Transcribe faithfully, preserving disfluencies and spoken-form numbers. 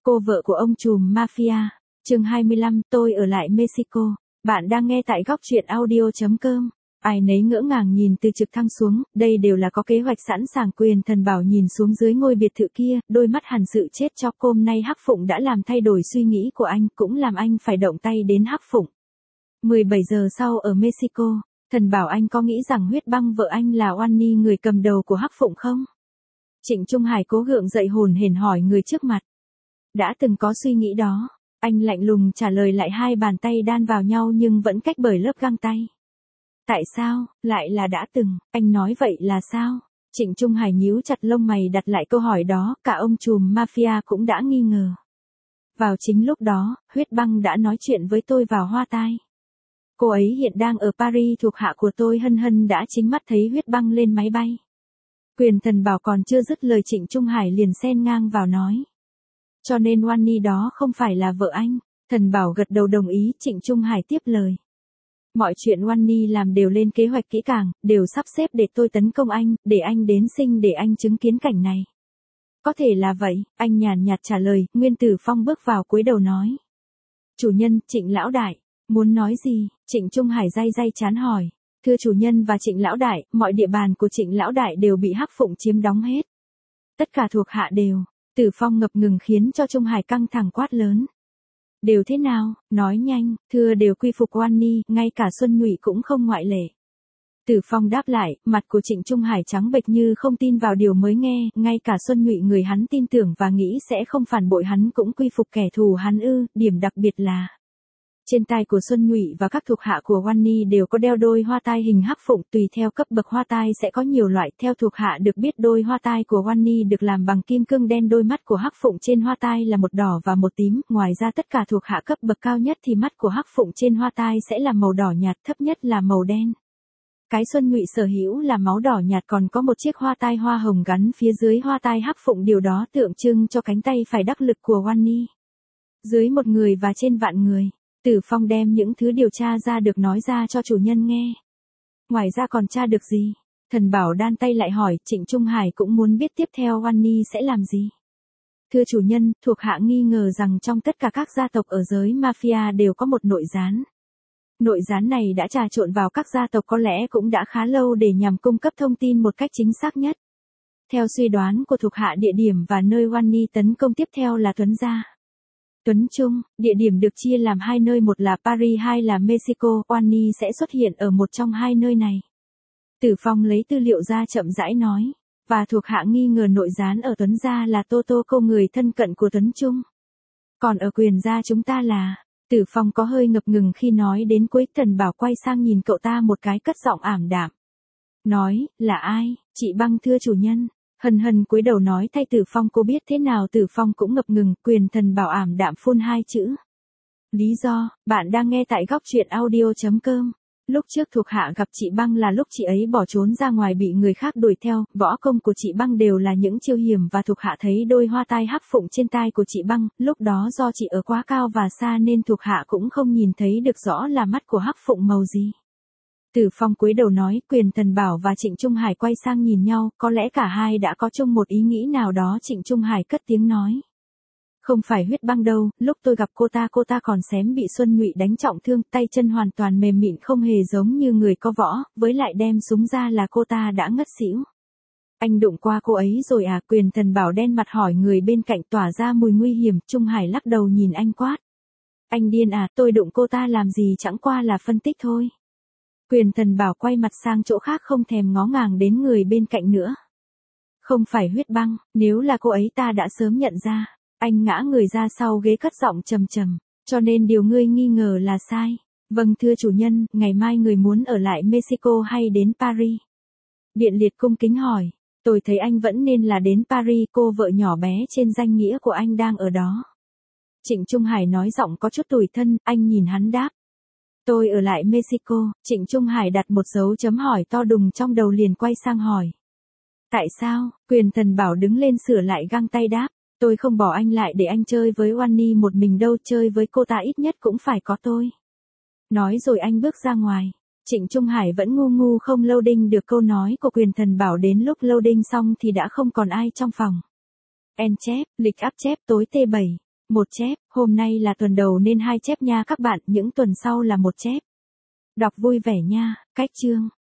Cô vợ của ông trùm mafia. Chương hai mươi lăm, tôi ở lại Mexico. Bạn đang nghe tại góc truyện audio chấm com. Ai nấy ngỡ ngàng nhìn từ trực thăng xuống, đây đều là có kế hoạch sẵn sàng. Quyền Thần Bảo nhìn xuống dưới ngôi biệt thự kia, đôi mắt hằn sự chết chóc. Hôm nay Hắc Phụng đã làm thay đổi suy nghĩ của anh, cũng làm anh phải động tay đến Hắc Phụng. mười bảy giờ sau ở Mexico, Thần Bảo anh có nghĩ rằng Huyết Băng vợ anh là Oani người cầm đầu của Hắc Phụng không? Trịnh Trung Hải cố gượng dậy hồn hển hỏi người trước mặt. Đã từng có suy nghĩ đó, anh lạnh lùng trả lời lại, hai bàn tay đan vào nhau nhưng vẫn cách bởi lớp găng tay. Tại sao, lại là đã từng, anh nói vậy là sao? Trịnh Trung Hải nhíu chặt lông mày đặt lại câu hỏi đó, cả ông trùm mafia cũng đã nghi ngờ. Vào chính lúc đó, Huyết Băng đã nói chuyện với tôi vào hoa tai. Cô ấy hiện đang ở Paris, thuộc hạ của tôi. Hân Hân đã chính mắt thấy Huyết Băng lên máy bay. Quyền Thần Bảo còn chưa dứt lời, Trịnh Trung Hải liền xen ngang vào nói. Cho nên Oani đó không phải là vợ anh. Thần Bảo gật đầu đồng ý. Trịnh Trung Hải tiếp lời. Mọi chuyện Oani làm đều lên kế hoạch kỹ càng, đều sắp xếp để tôi tấn công anh, để anh đến sinh để anh chứng kiến cảnh này. Có thể là vậy, anh nhàn nhạt trả lời. Nguyên Tử Phong bước vào cúi đầu nói. Chủ nhân, Trịnh lão đại, muốn nói gì? Trịnh Trung Hải day day chán hỏi. Thưa chủ nhân và Trịnh lão đại, mọi địa bàn của Trịnh lão đại đều bị Hắc Phụng chiếm đóng hết. Tất cả thuộc hạ đều. Tử Phong ngập ngừng khiến cho Trung Hải căng thẳng quát lớn. Đều thế nào, nói nhanh. Thưa đều quy phục Oani, ngay cả Xuân Nhụy cũng không ngoại lệ. Tử Phong đáp lại, mặt của Trịnh Trung Hải trắng bệch như không tin vào điều mới nghe, ngay cả Xuân Nhụy người hắn tin tưởng và nghĩ sẽ không phản bội hắn cũng quy phục kẻ thù hắn ư? Điểm đặc biệt là trên tai của Xuân Nhụy và các thuộc hạ của Oani đều có đeo đôi hoa tai hình Hắc Phụng, tùy theo cấp bậc hoa tai sẽ có nhiều loại. Theo thuộc hạ được biết, đôi hoa tai của Oani được làm bằng kim cương đen, đôi mắt của Hắc Phụng trên hoa tai là một đỏ và một tím. Ngoài ra tất cả thuộc hạ cấp bậc cao nhất thì mắt của Hắc Phụng trên hoa tai sẽ là màu đỏ nhạt, thấp nhất là màu đen. Cái Xuân Nhụy sở hữu là máu đỏ nhạt, còn có một chiếc hoa tai hoa hồng gắn phía dưới hoa tai Hắc Phụng, điều đó tượng trưng cho cánh tay phải đắc lực của Oani. Dưới một người và trên vạn người. Tử Phong đem những thứ điều tra ra được nói ra cho chủ nhân nghe. Ngoài ra còn tra được gì? Thần Bảo đan tay lại hỏi. Trịnh Trung Hải cũng muốn biết tiếp theo Oani sẽ làm gì. Thưa chủ nhân, thuộc hạ nghi ngờ rằng trong tất cả các gia tộc ở giới mafia đều có một nội gián. Nội gián này đã trà trộn vào các gia tộc có lẽ cũng đã khá lâu để nhằm cung cấp thông tin một cách chính xác nhất. Theo suy đoán của thuộc hạ, địa điểm và nơi Oani tấn công tiếp theo là Tuấn Gia. Tuấn Trung, địa điểm được chia làm hai nơi, một là Paris, hai là Mexico. Oani sẽ xuất hiện ở một trong hai nơi này. Tử Phong lấy tư liệu ra chậm rãi nói. Và thuộc hạ nghi ngờ nội gián ở Tuấn Gia là Tô Tô, cô người thân cận của Tuấn Trung. Còn ở Quyền gia chúng ta là... Tử Phong có hơi ngập ngừng khi nói đến cuối. Thần Bảo quay sang nhìn cậu ta một cái, cất giọng ảm đạm. Nói, là ai? Chị Băng thưa chủ nhân. Hân Hân cúi đầu nói thay Tử Phong. Cô biết thế nào? Tử Phong cũng ngập ngừng. Quyền Thần Bảo ảm đạm phun hai chữ. Lý do, bạn đang nghe tại góc truyện audio chấm com. Lúc trước thuộc hạ gặp chị Băng là lúc chị ấy bỏ trốn ra ngoài bị người khác đuổi theo. Võ công của chị Băng đều là những chiêu hiểm và thuộc hạ thấy đôi hoa tai Hắc Phụng trên tai của chị Băng. Lúc đó do chị ở quá cao và xa nên thuộc hạ cũng không nhìn thấy được rõ là mắt của Hắc Phụng màu gì. Tử Phong cúi đầu nói. Quyền Thần Bảo và Trịnh Trung Hải quay sang nhìn nhau, có lẽ cả hai đã có chung một ý nghĩ nào đó. Trịnh Trung Hải cất tiếng nói. Không phải Huyết Băng đâu, lúc tôi gặp cô ta cô ta còn xém bị Xuân Nhụy đánh trọng thương, tay chân hoàn toàn mềm mịn không hề giống như người có võ, với lại đem súng ra là cô ta đã ngất xỉu. Anh đụng qua cô ấy rồi à? Quyền Thần Bảo đen mặt hỏi người bên cạnh tỏa ra mùi nguy hiểm. Trung Hải lắc đầu nhìn anh quát. Anh điên à, tôi đụng cô ta làm gì, chẳng qua là phân tích thôi. Quyền Thần Bảo quay mặt sang chỗ khác, không thèm ngó ngàng đến người bên cạnh nữa. Không phải Huyết Băng, nếu là cô ấy ta đã sớm nhận ra. Anh ngã người ra sau ghế cất giọng trầm trầm. Cho nên điều ngươi nghi ngờ là sai. Vâng thưa chủ nhân, ngày mai người muốn ở lại Mexico hay đến Paris? Điện Liệt cung kính hỏi. Tôi thấy anh vẫn nên là đến Paris, cô vợ nhỏ bé trên danh nghĩa của anh đang ở đó. Trịnh Trung Hải nói giọng có chút tủi thân, anh nhìn hắn đáp. Tôi ở lại Mexico. Trịnh Trung Hải đặt một dấu chấm hỏi to đùng trong đầu, liền quay sang hỏi. Tại sao? Quyền Thần Bảo đứng lên sửa lại găng tay đáp. Tôi không bỏ anh lại để anh chơi với Oani một mình đâu, chơi với cô ta ít nhất cũng phải có tôi. Nói rồi anh bước ra ngoài. Trịnh Trung Hải vẫn ngu ngu không loading được câu nói của Quyền Thần Bảo, đến lúc loading xong thì đã không còn ai trong phòng. En chép, lịch áp chép tối T bảy. Một chép, hôm nay là tuần đầu nên hai chép nha các bạn, những tuần sau là một chép. Đọc vui vẻ nha, cách chương.